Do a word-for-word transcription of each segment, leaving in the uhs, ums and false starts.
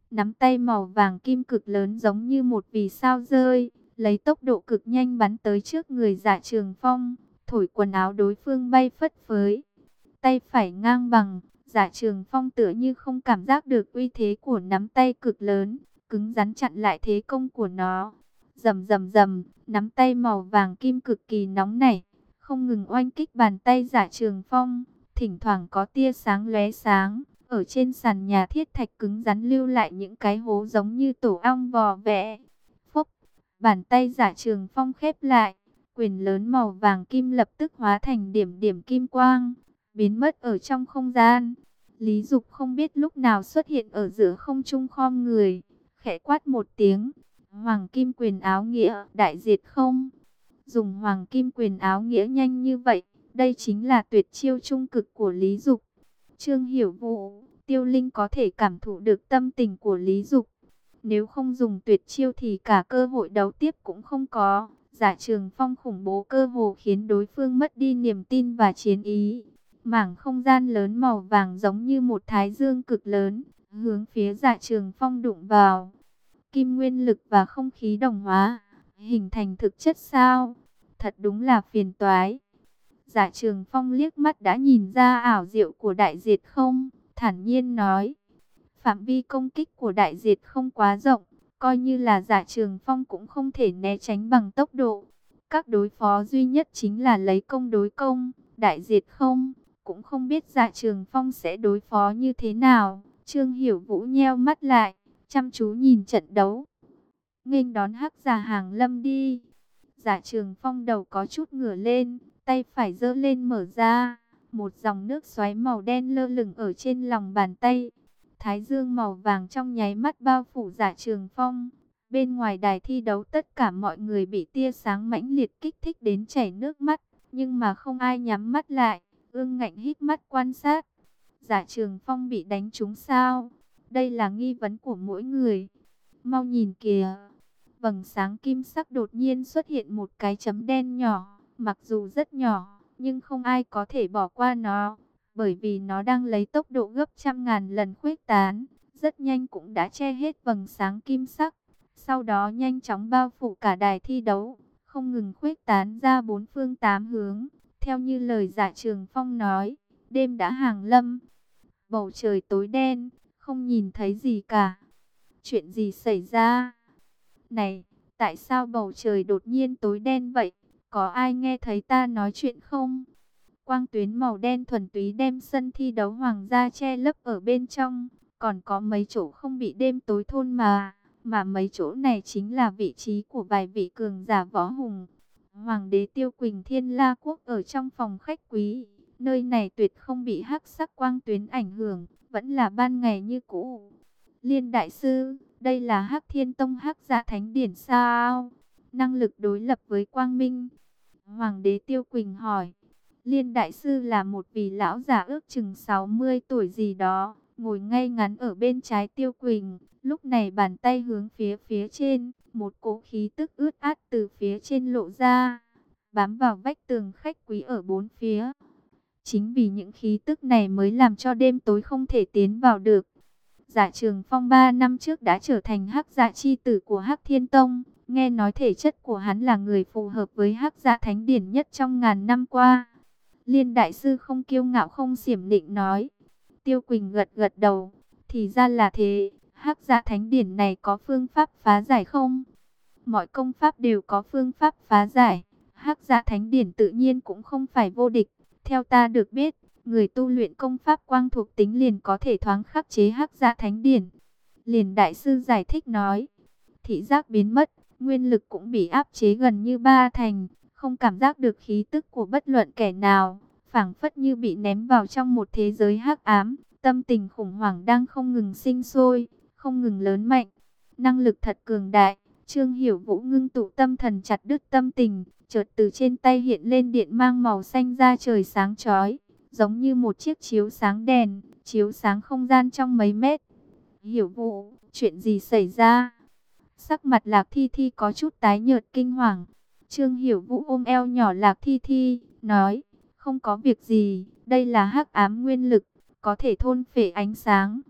nắm tay màu vàng kim cực lớn giống như một vì sao rơi, lấy tốc độ cực nhanh bắn tới trước người Dạ Trường Phong, thổi quần áo đối phương bay phất phới. Tay phải ngang bằng, Dạ Trường Phong tựa như không cảm giác được uy thế của nắm tay cực lớn, cứng rắn chặn lại thế công của nó. Rầm rầm rầm, nắm tay màu vàng kim cực kỳ nóng nảy, không ngừng oanh kích bàn tay Dạ Trường Phong, thỉnh thoảng có tia sáng lóe sáng, ở trên sàn nhà thiết thạch cứng rắn lưu lại những cái hố giống như tổ ong vò vẽ. Phốc, bàn tay Dạ Trường Phong khép lại, quyền lớn màu vàng kim lập tức hóa thành điểm điểm kim quang, biến mất ở trong không gian. Lý Dục không biết lúc nào xuất hiện ở giữa không trung khom người, khẽ quát một tiếng, Hoàng Kim Quyền Áo Nghĩa đại diệt không. Dùng Hoàng Kim Quyền Áo Nghĩa nhanh như vậy, đây chính là tuyệt chiêu trung cực của Lý Dục. Trương Hiểu Vũ, Tiêu Linh có thể cảm thụ được tâm tình của Lý Dục. Nếu không dùng tuyệt chiêu thì cả cơ hội đấu tiếp cũng không có. Dạ Trường Phong khủng bố cơ hồ khiến đối phương mất đi niềm tin và chiến ý. Mảng không gian lớn màu vàng giống như một thái dương cực lớn, hướng phía Dạ Trường Phong đụng vào. Kim nguyên lực và không khí đồng hóa, hình thành thực chất sao? Thật đúng là phiền toái. Dạ Trường Phong liếc mắt đã nhìn ra ảo diệu của đại diệt không, thản nhiên nói. Phạm vi công kích của đại diệt không quá rộng, coi như là Dạ Trường Phong cũng không thể né tránh bằng tốc độ. Các đối phó duy nhất chính là lấy công đối công, đại diệt không, cũng không biết Dạ Trường Phong sẽ đối phó như thế nào. Trương Hiểu Vũ nheo mắt lại, chăm chú nhìn trận đấu. Nghênh đón Hắc Giả Hàng Lâm đi. Dạ Trường Phong đầu có chút ngửa lên, tay phải giơ lên mở ra, một dòng nước xoáy màu đen lơ lửng ở trên lòng bàn tay. Thái dương màu vàng trong nháy mắt bao phủ Dạ Trường Phong. Bên ngoài đài thi đấu tất cả mọi người bị tia sáng mãnh liệt kích thích đến chảy nước mắt, nhưng mà không ai nhắm mắt lại, ương ngạnh hít mắt quan sát. Dạ Trường Phong bị đánh trúng sao? Đây là nghi vấn của mỗi người. Mau nhìn kìa. Vầng sáng kim sắc đột nhiên xuất hiện một cái chấm đen nhỏ, mặc dù rất nhỏ, nhưng không ai có thể bỏ qua nó, bởi vì nó đang lấy tốc độ gấp trăm ngàn lần khuếch tán, rất nhanh cũng đã che hết vầng sáng kim sắc, sau đó nhanh chóng bao phủ cả đài thi đấu, không ngừng khuếch tán ra bốn phương tám hướng, theo như lời Dạ Trường Phong nói, đêm đã hàng lâm, bầu trời tối đen, không nhìn thấy gì cả. Chuyện gì xảy ra? Này, tại sao bầu trời đột nhiên tối đen vậy? Có ai nghe thấy ta nói chuyện không? Quang tuyến màu đen thuần túy đem sân thi đấu hoàng gia che lấp ở bên trong. Còn có mấy chỗ không bị đêm tối thôn mà. Mà mấy chỗ này chính là vị trí của vài vị cường giả võ hùng. Hoàng đế Tiêu Quỳnh Thiên La Quốc ở trong phòng khách quý. Nơi này tuyệt không bị hắc sắc quang tuyến ảnh hưởng. Vẫn là ban ngày như cũ. Liên đại sư, đây là Hắc Thiên Tông Hắc Dạ Thánh Điển sao? Năng lực đối lập với Quang Minh. Hoàng đế Tiêu Quỳnh hỏi. Liên đại sư là một vị lão già ước chừng sáu mươi tuổi gì đó, ngồi ngay ngắn ở bên trái Tiêu Quỳnh. Lúc này bàn tay hướng phía phía trên, một cỗ khí tức ướt át từ phía trên lộ ra, bám vào vách tường khách quý ở bốn phía. Chính vì những khí tức này mới làm cho đêm tối không thể tiến vào được. Dạ Trường Phong ba năm trước đã trở thành Hắc Dạ chi tử của Hắc Thiên Tông, nghe nói thể chất của hắn là người phù hợp với Hắc Dạ Thánh Điển nhất trong ngàn năm qua. Liên đại sư không kiêu ngạo không xiểm nịnh nói. Tiêu Quỳnh gật gật đầu, thì ra là thế, Hắc Dạ Thánh Điển này có phương pháp phá giải không? Mọi công pháp đều có phương pháp phá giải, Hắc Dạ Thánh Điển tự nhiên cũng không phải vô địch. Theo ta được biết, người tu luyện công pháp quang thuộc tính liền có thể thoáng khắc chế Hắc Dạ Thánh Điển. Liền đại sư giải thích nói, thị giác biến mất, nguyên lực cũng bị áp chế gần như ba thành, không cảm giác được khí tức của bất luận kẻ nào, phảng phất như bị ném vào trong một thế giới hắc ám, tâm tình khủng hoảng đang không ngừng sinh sôi, không ngừng lớn mạnh. Năng lực thật cường đại. Trương Hiểu Vũ ngưng tụ tâm thần chặt đứt tâm tình, chợt từ trên tay hiện lên điện mang màu xanh ra trời sáng chói, giống như một chiếc chiếu sáng đèn, chiếu sáng không gian trong mấy mét. Hiểu Vũ, chuyện gì xảy ra? Sắc mặt Lạc Thi Thi có chút tái nhợt kinh hoàng. Trương Hiểu Vũ ôm eo nhỏ Lạc Thi Thi, nói, không có việc gì, đây là hắc ám nguyên lực, có thể thôn phệ ánh sáng.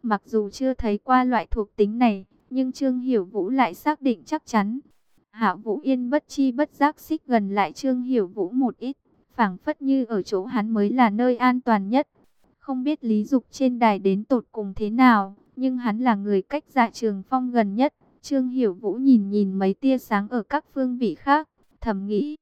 Mặc dù chưa thấy qua loại thuộc tính này, nhưng Trương Hiểu Vũ lại xác định chắc chắn. Hạ Vũ Yên bất chi bất giác xích gần lại Trương Hiểu Vũ một ít, phảng phất như ở chỗ hắn mới là nơi an toàn nhất. Không biết Lý Dục trên đài đến tột cùng thế nào, nhưng hắn là người cách Dạ Trường Phong gần nhất. Trương Hiểu Vũ nhìn nhìn mấy tia sáng ở các phương vị khác, thầm nghĩ,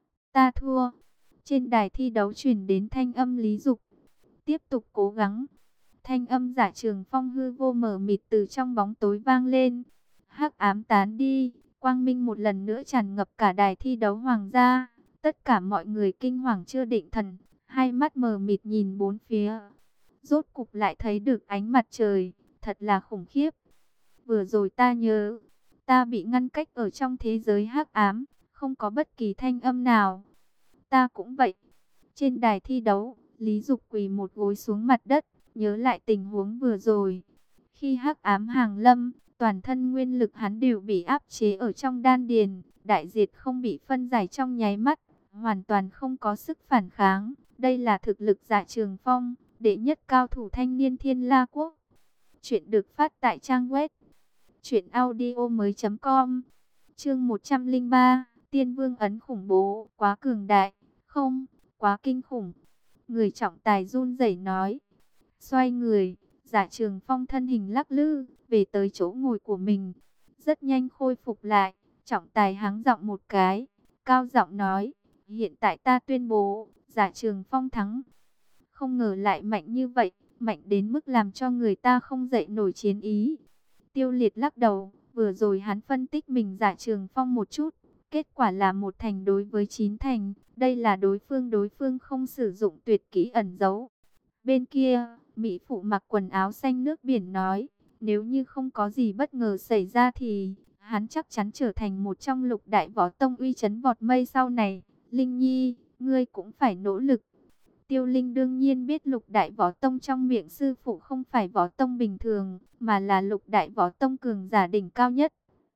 ta thua. Trên đài thi đấu truyền đến thanh âm Lý Dục, tiếp tục cố gắng. Thanh âm Dạ Trường Phong hư vô mờ mịt từ trong bóng tối vang lên. Hắc ám tán đi, quang minh một lần nữa tràn ngập cả đài thi đấu hoàng gia. Tất cả mọi người kinh hoàng chưa định thần, hai mắt mờ mịt nhìn bốn phía. Rốt cục lại thấy được ánh mặt trời, thật là khủng khiếp. Vừa rồi ta nhớ, ta bị ngăn cách ở trong thế giới hắc ám, không có bất kỳ thanh âm nào. Ta cũng vậy. Trên đài thi đấu, Lý Dục quỳ một gối xuống mặt đất, nhớ lại tình huống vừa rồi. Khi hắc ám hàng lâm, toàn thân nguyên lực hắn đều bị áp chế ở trong đan điền, đại diệt không bị phân giải trong nháy mắt, hoàn toàn không có sức phản kháng. Đây là thực lực Dạ Trường Phong, đệ nhất cao thủ thanh niên Thiên La Quốc. Chuyện được phát tại trang web truyện audio mới chấm com. Chương một trăm lẻ ba, Tiên Vương ấn khủng bố, quá cường đại, không, quá kinh khủng. Người trọng tài run rẩy nói. Xoay người, Dạ Trường Phong thân hình lắc lư, về tới chỗ ngồi của mình. Rất nhanh khôi phục lại, trọng tài hắng giọng một cái, cao giọng nói, hiện tại ta tuyên bố, Dạ Trường Phong thắng. Không ngờ lại mạnh như vậy, mạnh đến mức làm cho người ta không dậy nổi chiến ý. Tiêu Liệt lắc đầu, vừa rồi hắn phân tích mình Dạ Trường Phong một chút, kết quả là một thành đối với chín thành, đây là đối phương đối phương không sử dụng tuyệt kỹ ẩn giấu. Bên kia, Mỹ phụ mặc quần áo xanh nước biển nói, nếu như không có gì bất ngờ xảy ra thì hắn chắc chắn trở thành một trong lục đại võ tông uy chấn vọt mây sau này. Linh Nhi, ngươi cũng phải nỗ lực. Tiêu Linh đương nhiên biết lục đại võ tông trong miệng sư phụ không phải võ tông bình thường, mà là lục đại võ tông cường giả đỉnh cao nhất,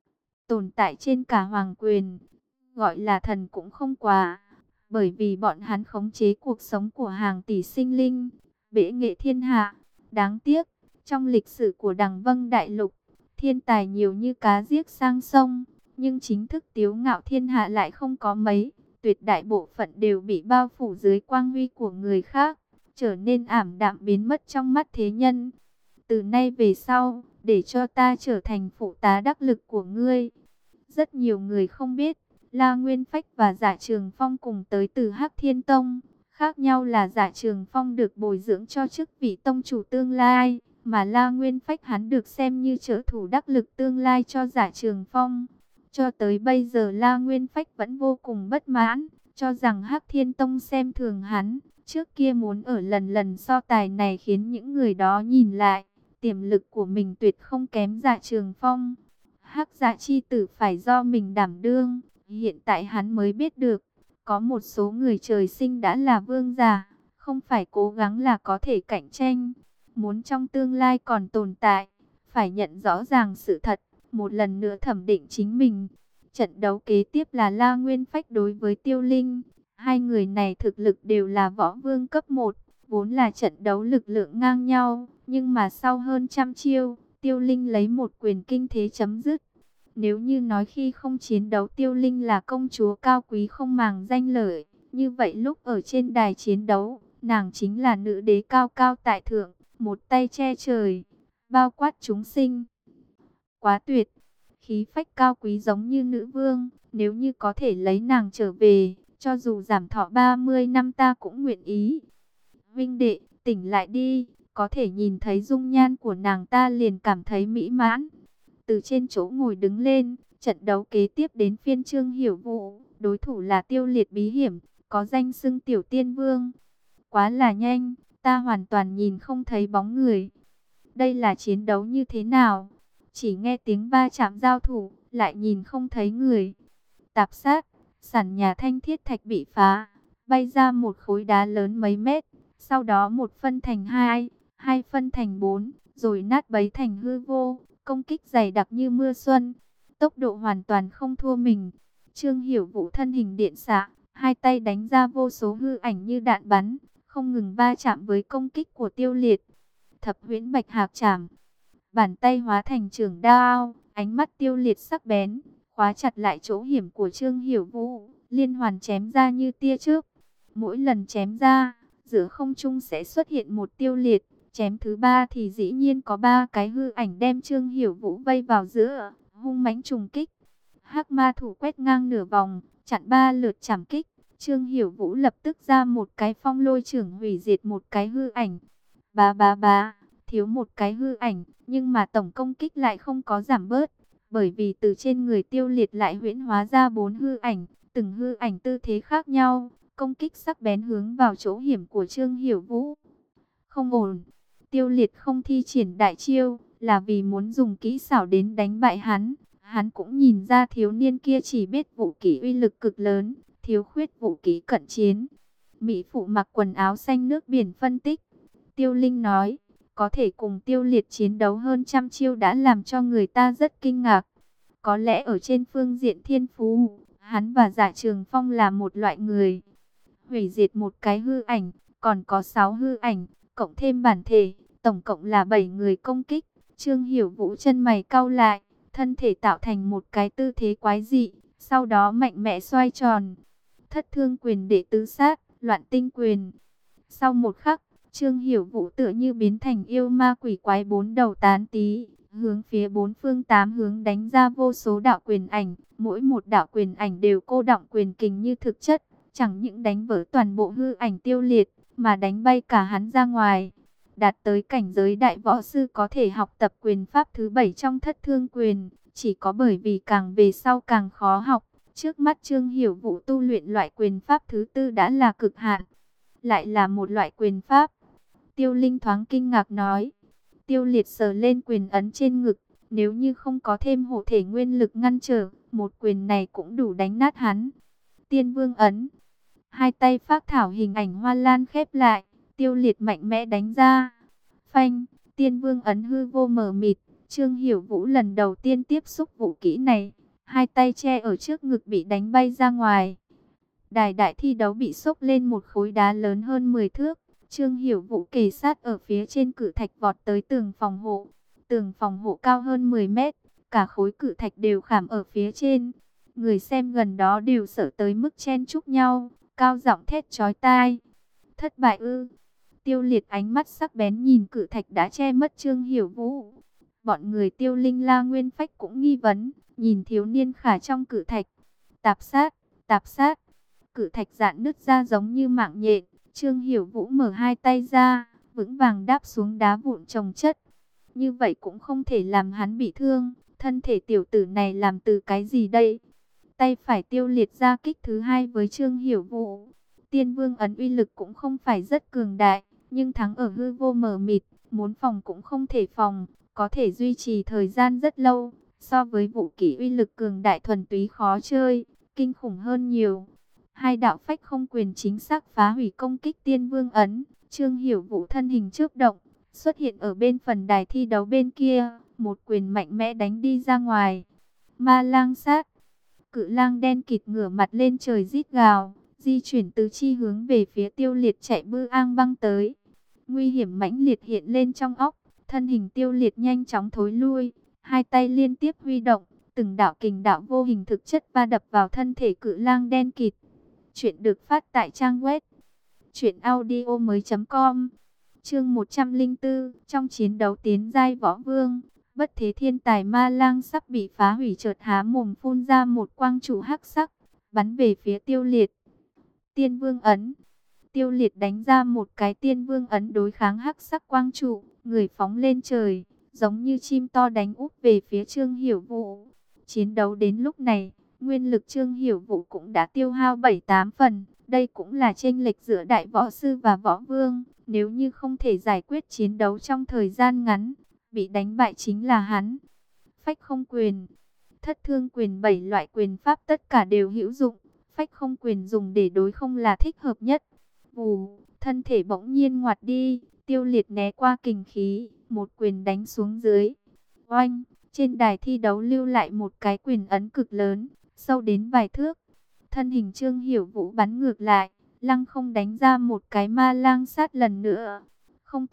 tồn tại trên cả hoàng quyền, gọi là thần cũng không quá, bởi vì bọn hắn khống chế cuộc sống của hàng tỷ sinh linh, bệ nghệ thiên hạ. Đáng tiếc, trong lịch sử của Đằng Vâng Đại Lục, thiên tài nhiều như cá giết sang sông, nhưng chính thức tiếu ngạo thiên hạ lại không có mấy. Tuyệt đại bộ phận đều bị bao phủ dưới quang huy của người khác, trở nên ảm đạm biến mất trong mắt thế nhân. Từ nay về sau, để cho ta trở thành phụ tá đắc lực của ngươi. Rất nhiều người không biết, La Nguyên Phách và Dạ Trường Phong cùng tới từ Hắc Thiên Tông. Khác nhau là Dạ Trường Phong được bồi dưỡng cho chức vị tông chủ tương lai, mà La Nguyên Phách hắn được xem như trợ thủ đắc lực tương lai cho Dạ Trường Phong. Cho tới bây giờ La Nguyên Phách vẫn vô cùng bất mãn, cho rằng Hắc Thiên Tông xem thường hắn. Trước kia muốn ở lần lần so tài này khiến những người đó nhìn lại, tiềm lực của mình tuyệt không kém Dạ Trường Phong. Hắc Dạ chi tử phải do mình đảm đương, hiện tại hắn mới biết được, có một số người trời sinh đã là vương giả, không phải cố gắng là có thể cạnh tranh. Muốn trong tương lai còn tồn tại, phải nhận rõ ràng sự thật, một lần nữa thẩm định chính mình. Trận đấu kế tiếp là La Nguyên Phách đối với Tiêu Linh. Hai người này thực lực đều là võ vương cấp một, vốn là trận đấu lực lượng ngang nhau, nhưng mà sau hơn trăm chiêu, Tiêu Linh lấy một quyền kinh thế chấm dứt. Nếu như nói khi không chiến đấu Tiêu Linh là công chúa cao quý không màng danh lợi, như vậy lúc ở trên đài chiến đấu, nàng chính là nữ đế cao cao tại thượng, một tay che trời, bao quát chúng sinh. Quá tuyệt, khí phách cao quý giống như nữ vương, nếu như có thể lấy nàng trở về, cho dù giảm thọ ba mươi năm ta cũng nguyện ý. Vinh đệ, tỉnh lại đi, có thể nhìn thấy dung nhan của nàng ta liền cảm thấy mỹ mãn. Từ trên chỗ ngồi đứng lên, trận đấu kế tiếp đến phiên Trương Hiểu Vũ, đối thủ là Tiêu Liệt bí hiểm, có danh xưng Tiểu Tiên Vương. Quá là nhanh, ta hoàn toàn nhìn không thấy bóng người. Đây là chiến đấu như thế nào? Chỉ nghe tiếng va chạm giao thủ, lại nhìn không thấy người. Tạp sát, sàn nhà thanh thiết thạch bị phá, bay ra một khối đá lớn mấy mét, sau đó một phân thành hai, hai phân thành bốn, rồi nát bấy thành hư vô, công kích dày đặc như mưa xuân, tốc độ hoàn toàn không thua mình. Trương Hiểu Vũ thân hình điện xạ, hai tay đánh ra vô số hư ảnh như đạn bắn, không ngừng va chạm với công kích của Tiêu Liệt. thập huyễn bạch hạc trảm. Bàn tay hóa thành trường đao, ánh mắt Tiêu Liệt sắc bén, khóa chặt lại chỗ hiểm của Trương Hiểu Vũ, liên hoàn chém ra như tia chớp. Mỗi lần chém ra, giữa không trung sẽ xuất hiện một Tiêu Liệt, chém thứ ba thì dĩ nhiên có ba cái hư ảnh đem Trương Hiểu Vũ vây vào giữa, hung mãnh trùng kích. Hắc ma thủ quét ngang nửa vòng, chặn ba lượt chảm kích. Trương Hiểu Vũ lập tức ra một cái phong lôi trưởng hủy diệt một cái hư ảnh. Bá bá bá, thiếu một cái hư ảnh, nhưng mà tổng công kích lại không có giảm bớt, bởi vì từ trên người Tiêu Liệt lại huyễn hóa ra bốn hư ảnh, từng hư ảnh tư thế khác nhau, công kích sắc bén hướng vào chỗ hiểm của Trương Hiểu Vũ. Không ổn, Tiêu Liệt không thi triển đại chiêu, là vì muốn dùng kỹ xảo đến đánh bại hắn. Hắn cũng nhìn ra thiếu niên kia chỉ biết vũ kỹ uy lực cực lớn, thiếu khuyết vũ kỹ cận chiến. Mỹ phụ mặc quần áo xanh nước biển phân tích. Tiêu Linh nói, có thể cùng Tiêu Liệt chiến đấu hơn trăm chiêu đã làm cho người ta rất kinh ngạc. Có lẽ ở trên phương diện thiên phú, hắn và Dạ Trường Phong là một loại người. Hủy diệt một cái hư ảnh, còn có sáu hư ảnh, cộng thêm bản thể, tổng cộng là bảy người công kích. Trương Hiểu Vũ chân mày cau lại, thân thể tạo thành một cái tư thế quái dị, sau đó mạnh mẽ xoay tròn. Thất thương quyền đệ tứ sát, loạn tinh quyền. Sau một khắc, Trương Hiểu Vũ tựa như biến thành yêu ma quỷ quái bốn đầu tán tí, hướng phía bốn phương tám hướng đánh ra vô số đạo quyền ảnh. Mỗi một đạo quyền ảnh đều cô đọng quyền kình như thực chất, chẳng những đánh vỡ toàn bộ hư ảnh Tiêu Liệt, mà đánh bay cả hắn ra ngoài. Đạt tới cảnh giới đại võ sư có thể học tập quyền pháp thứ bảy trong thất thương quyền, chỉ có bởi vì càng về sau càng khó học. Trước mắt Trương Hiểu Vũ tu luyện loại quyền pháp thứ tư đã là cực hạn. Lại là một loại quyền pháp. Tiêu Linh thoáng kinh ngạc nói. Tiêu Liệt sờ lên quyền ấn trên ngực, nếu như không có thêm hộ thể nguyên lực ngăn trở, một quyền này cũng đủ đánh nát hắn. Tiên Vương ấn. Hai tay phác thảo hình ảnh hoa lan khép lại, Tiêu Liệt mạnh mẽ đánh ra. Phanh, Tiên Vương ấn hư vô mờ mịt, Trương Hiểu Vũ lần đầu tiên tiếp xúc vũ kỹ này, hai tay che ở trước ngực bị đánh bay ra ngoài. Đài đại thi đấu bị xốc lên một khối đá lớn hơn mười thước, Trương Hiểu Vũ kề sát ở phía trên cự thạch vọt tới tường phòng hộ. Tường phòng hộ cao hơn mười mét, cả khối cự thạch đều khảm ở phía trên. Người xem gần đó đều sợ tới mức chen chúc nhau, cao giọng thét chói tai. Thất bại ư? Tiêu Liệt ánh mắt sắc bén nhìn cự thạch đã che mất Trương Hiểu Vũ. Bọn người Tiêu Linh La Nguyên Phách cũng nghi vấn, nhìn thiếu niên khả trong cự thạch. Tạp sát, tạp sát. Cự thạch dạn nứt ra giống như mạng nhện. Trương Hiểu Vũ mở hai tay ra, vững vàng đáp xuống đá vụn chồng chất. Như vậy cũng không thể làm hắn bị thương. Thân thể tiểu tử này làm từ cái gì đây? Tay phải Tiêu Liệt ra kích thứ hai với Trương Hiểu Vũ. Tiên Vương ấn uy lực cũng không phải rất cường đại, nhưng thắng ở hư vô mờ mịt, muốn phòng cũng không thể phòng, có thể duy trì thời gian rất lâu. So với vũ kỹ uy lực cường đại thuần túy khó chơi, kinh khủng hơn nhiều. Hai đạo phách không quyền chính xác phá hủy công kích Tiên Vương ấn. Trương Hiểu Vũ thân hình chớp động, xuất hiện ở bên phần đài thi đấu bên kia, một quyền mạnh mẽ đánh đi ra ngoài. Ma lang sát. Cự lang đen kịt ngửa mặt lên trời rít gào, di chuyển tứ chi hướng về phía Tiêu Liệt chạy bư ang băng tới. Nguy hiểm mãnh liệt hiện lên trong óc, thân hình Tiêu Liệt nhanh chóng thối lui, hai tay liên tiếp huy động, từng đạo kình đạo vô hình thực chất va đập vào thân thể cự lang đen kịt. Chuyện được phát tại trang web truyện audio mới chấm com. Chương một trăm lẻ bốn, trong chiến đấu tiến giai võ vương, bất thế thiên tài ma lang sắp bị phá hủy, chợt há mồm phun ra một quang trụ hắc sắc, bắn về phía Tiêu Liệt. Tiên Vương ấn. Tiêu Liệt đánh ra một cái Tiên Vương ấn đối kháng hắc sắc quang trụ, người phóng lên trời, giống như chim to đánh úp về phía Trương Hiểu Vũ. Chiến đấu đến lúc này, nguyên lực Trương Hiểu Vũ cũng đã tiêu hao bảy tám phần, đây cũng là chênh lệch giữa đại võ sư và võ vương, nếu như không thể giải quyết chiến đấu trong thời gian ngắn, bị đánh bại chính là hắn. Phách không quyền. Thất thương quyền, bảy loại quyền pháp tất cả đều hữu dụng, phách không quyền dùng để đối không là thích hợp nhất. Vù, thân thể bỗng nhiên ngoặt đi, Tiêu Liệt né qua kình khí, một quyền đánh xuống dưới. Oanh, trên đài thi đấu lưu lại một cái quyền ấn cực lớn, sâu đến vài thước. Thân hình Trương Hiểu Vũ bắn ngược lại, lăng không đánh ra một cái ma lang sát lần nữa. Không tốt,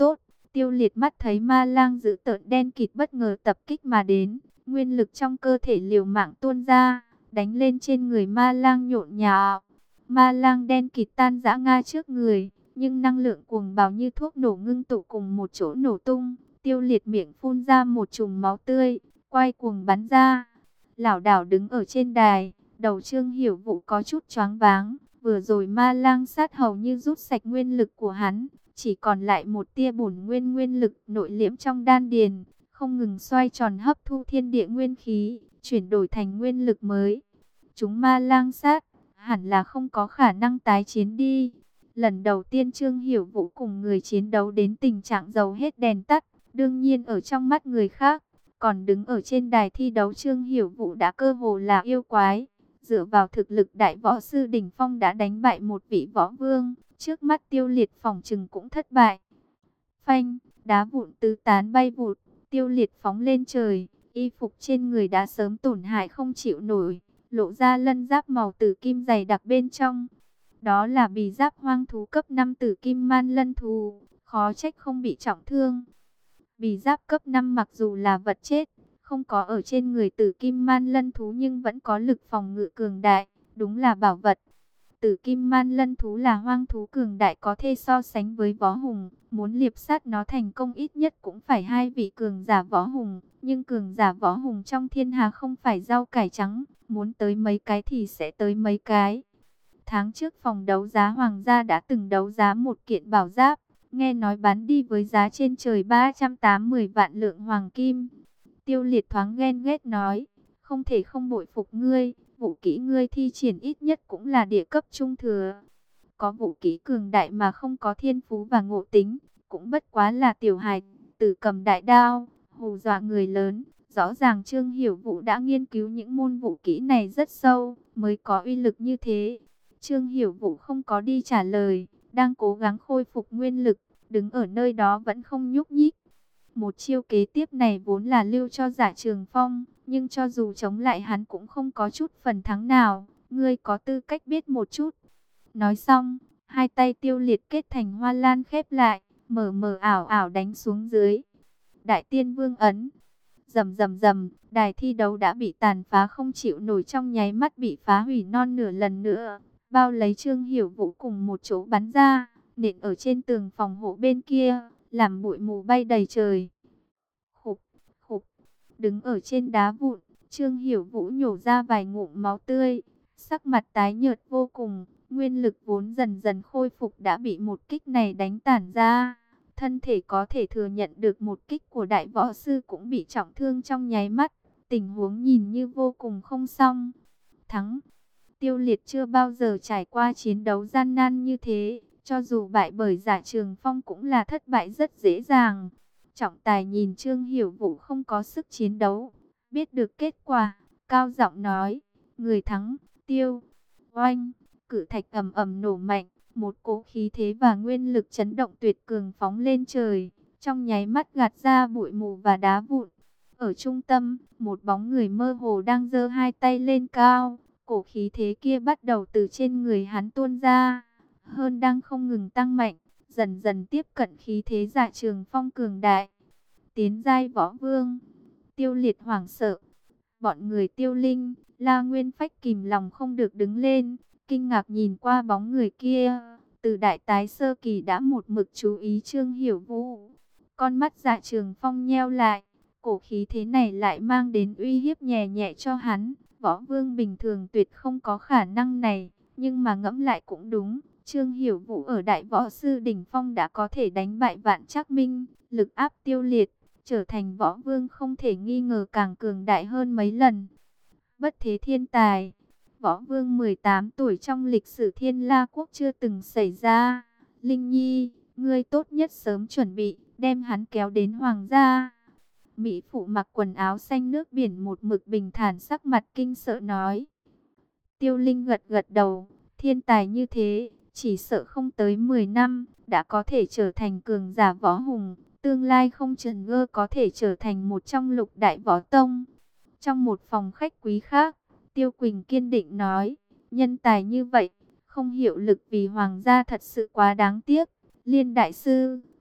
Tiêu Liệt mắt thấy ma lang dữ tợn đen kịt bất ngờ tập kích mà đến, nguyên lực trong cơ thể liều mạng tuôn ra, đánh lên trên người ma lang nhộn nhạo. Ma lang đen kịt tan rã nga trước người, nhưng năng lượng cuồng bạo như thuốc nổ ngưng tụ cùng một chỗ nổ tung. Tiêu Liệt miệng phun ra một chùm máu tươi, quay cuồng bắn ra. Lảo đảo đứng ở trên đài, đầu Trương Hiểu Vũ có chút choáng váng. Vừa rồi ma lang sát hầu như rút sạch nguyên lực của hắn, chỉ còn lại một tia bổn nguyên nguyên lực nội liễm trong đan điền, không ngừng xoay tròn hấp thu thiên địa nguyên khí, chuyển đổi thành nguyên lực mới. Chúng ma lang sát, hẳn là không có khả năng tái chiến đi. Lần đầu tiên Trương Hiểu Vũ cùng người chiến đấu đến tình trạng dầu hết đèn tắt, đương nhiên ở trong mắt người khác, còn đứng ở trên đài thi đấu Trương Hiểu Vũ đã cơ hồ là yêu quái. Dựa vào thực lực đại võ sư đỉnh phong đã đánh bại một vị võ vương, trước mắt Tiêu Liệt phỏng chừng cũng thất bại. Phanh, đá vụn tứ tán bay vụt, Tiêu Liệt phóng lên trời, y phục trên người đã sớm tổn hại không chịu nổi, lộ ra lân giáp màu tử kim dày đặc bên trong. Đó là bì giáp hoang thú cấp năm tử kim man lân thú, khó trách không bị trọng thương. Bì giáp cấp năm mặc dù là vật chết, không có ở trên người tử kim man lân thú nhưng vẫn có lực phòng ngự cường đại, đúng là bảo vật. Tử kim man lân thú là hoang thú cường đại có thể so sánh với võ hùng, muốn liệp sát nó thành công ít nhất cũng phải hai vị cường giả võ hùng, nhưng cường giả võ hùng trong thiên hà không phải rau cải trắng, muốn tới mấy cái thì sẽ tới mấy cái. Tháng trước phòng đấu giá hoàng gia đã từng đấu giá một kiện bảo giáp, nghe nói bán đi với giá trên trời ba trăm tám mươi vạn lượng hoàng kim. Tiêu Liệt thoáng ghen ghét nói, không thể không bội phục ngươi, vũ kỹ ngươi thi triển ít nhất cũng là địa cấp trung thừa. Có vũ kỹ cường đại mà không có thiên phú và ngộ tính, cũng bất quá là tiểu hài tử cầm đại đao, hù dọa người lớn. Rõ ràng Trương Hiểu Vũ đã nghiên cứu những môn vũ kỹ này rất sâu, mới có uy lực như thế. Trương Hiểu Vũ không có đi trả lời, đang cố gắng khôi phục nguyên lực, đứng ở nơi đó vẫn không nhúc nhích. Một chiêu kế tiếp này vốn là lưu cho Dạ Trường Phong, nhưng cho dù chống lại hắn cũng không có chút phần thắng nào, ngươi có tư cách biết một chút. Nói xong, hai tay Tiêu Liệt kết thành hoa lan khép lại, mờ mờ ảo ảo đánh xuống dưới. Đại Tiên Vương ấn, rầm rầm rầm, đài thi đấu đã bị tàn phá không chịu nổi, trong nháy mắt bị phá hủy non nửa lần nữa, bao lấy Trương Hiểu Vũ cùng một chỗ bắn ra, nện ở trên tường phòng hộ bên kia, làm bụi mù bay đầy trời. Khục, khục, đứng ở trên đá vụn, Trương Hiểu Vũ nhổ ra vài ngụm máu tươi, sắc mặt tái nhợt vô cùng, nguyên lực vốn dần dần khôi phục đã bị một kích này đánh tản ra. Thân thể có thể thừa nhận được một kích của đại võ sư cũng bị trọng thương trong nháy mắt, tình huống nhìn như vô cùng không xong. Thắng, Tiêu Liệt chưa bao giờ trải qua chiến đấu gian nan như thế, cho dù bại bởi Dạ Trường Phong cũng là thất bại rất dễ dàng. Trọng tài nhìn Trương Hiểu Vũ không có sức chiến đấu, biết được kết quả, cao giọng nói, người thắng, Tiêu. Oanh, cự thạch ầm ầm nổ mạnh, một cỗ khí thế và nguyên lực chấn động tuyệt cường phóng lên trời, trong nháy mắt gạt ra bụi mù và đá vụn. Ở trung tâm, một bóng người mơ hồ đang giơ hai tay lên cao, cổ khí thế kia bắt đầu từ trên người hắn tuôn ra, hơn đang không ngừng tăng mạnh, dần dần tiếp cận khí thế Dạ Trường Phong cường đại. Tiến giai võ vương, Tiêu Liệt hoảng sợ, bọn người Tiêu Linh, La Nguyên Phách kìm lòng không được đứng lên, kinh ngạc nhìn qua bóng người kia, từ đại tái sơ kỳ đã một mực chú ý Trương Hiểu Vũ. Con mắt Dạ Trường Phong nheo lại, cổ khí thế này lại mang đến uy hiếp nhẹ nhẹ cho hắn, võ vương bình thường tuyệt không có khả năng này, nhưng mà ngẫm lại cũng đúng, Trương Hiểu Vũ ở đại võ sư đỉnh phong đã có thể đánh bại Vạn Trác Minh, lực áp Tiêu Liệt, trở thành võ vương không thể nghi ngờ càng cường đại hơn mấy lần. Bất thế thiên tài, võ vương mười tám tuổi trong lịch sử Thiên La Quốc chưa từng xảy ra. Linh Nhi, ngươi tốt nhất sớm chuẩn bị, đem hắn kéo đến hoàng gia. Mỹ phụ mặc quần áo xanh nước biển một mực bình thản sắc mặt kinh sợ nói. Tiêu Linh gật gật đầu, thiên tài như thế, chỉ sợ không tới mười năm, đã có thể trở thành cường giả võ hùng, tương lai không chừng ngơ có thể trở thành một trong lục đại võ tông. Trong một phòng khách quý khác, Tiêu Quỳnh kiên định nói, nhân tài như vậy, không hiệu lực vì hoàng gia thật sự quá đáng tiếc. Liên đại sư,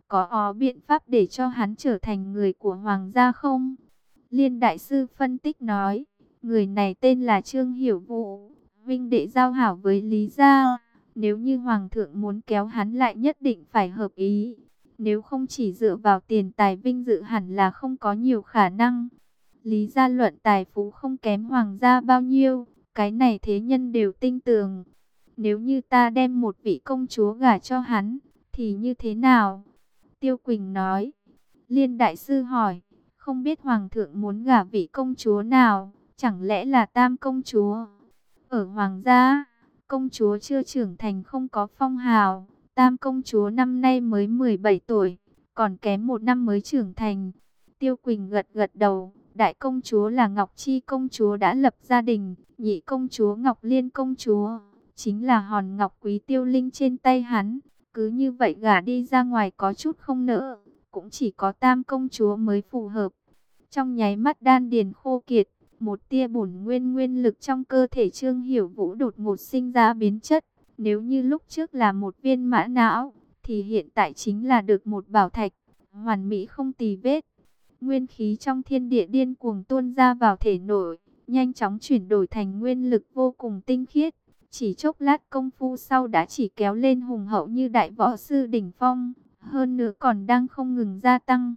có ó biện pháp để cho hắn trở thành người của hoàng gia không? Liên đại sư phân tích nói, người này tên là Trương Hiểu Vũ, huynh đệ giao hảo với Lý gia. Nếu như hoàng thượng muốn kéo hắn lại nhất định phải hợp ý. Nếu không chỉ dựa vào tiền tài vinh dự hẳn là không có nhiều khả năng. Lý gia luận tài phú không kém hoàng gia bao nhiêu, cái này thế nhân đều tin tưởng. Nếu như ta đem một vị công chúa gả cho hắn, thì như thế nào? Tiêu Quỳnh nói. Liên đại sư hỏi, không biết hoàng thượng muốn gả vị công chúa nào, chẳng lẽ là Tam công chúa? Ở hoàng gia, công chúa chưa trưởng thành không có phong hào, Tam công chúa năm nay mới mười bảy tuổi, còn kém một năm mới trưởng thành. Tiêu Quỳnh gật gật đầu, đại công chúa là Ngọc Chi công chúa đã lập gia đình, nhị công chúa Ngọc Liên công chúa, chính là hòn ngọc quý tiêu linh trên tay hắn. Cứ như vậy gả đi ra ngoài có chút không nỡ, cũng chỉ có Tam công chúa mới phù hợp. Trong nháy mắt đan điền khô kiệt, một tia bổn nguyên nguyên lực trong cơ thể Trương Hiểu Vũ đột ngột sinh ra biến chất. Nếu như lúc trước là một viên mã não, thì hiện tại chính là được một bảo thạch, hoàn mỹ không tì vết. Nguyên khí trong thiên địa điên cuồng tuôn ra vào thể nội, nhanh chóng chuyển đổi thành nguyên lực vô cùng tinh khiết. Chỉ chốc lát công phu sau đã chỉ kéo lên hùng hậu như đại võ sư đỉnh phong, hơn nữa còn đang không ngừng gia tăng.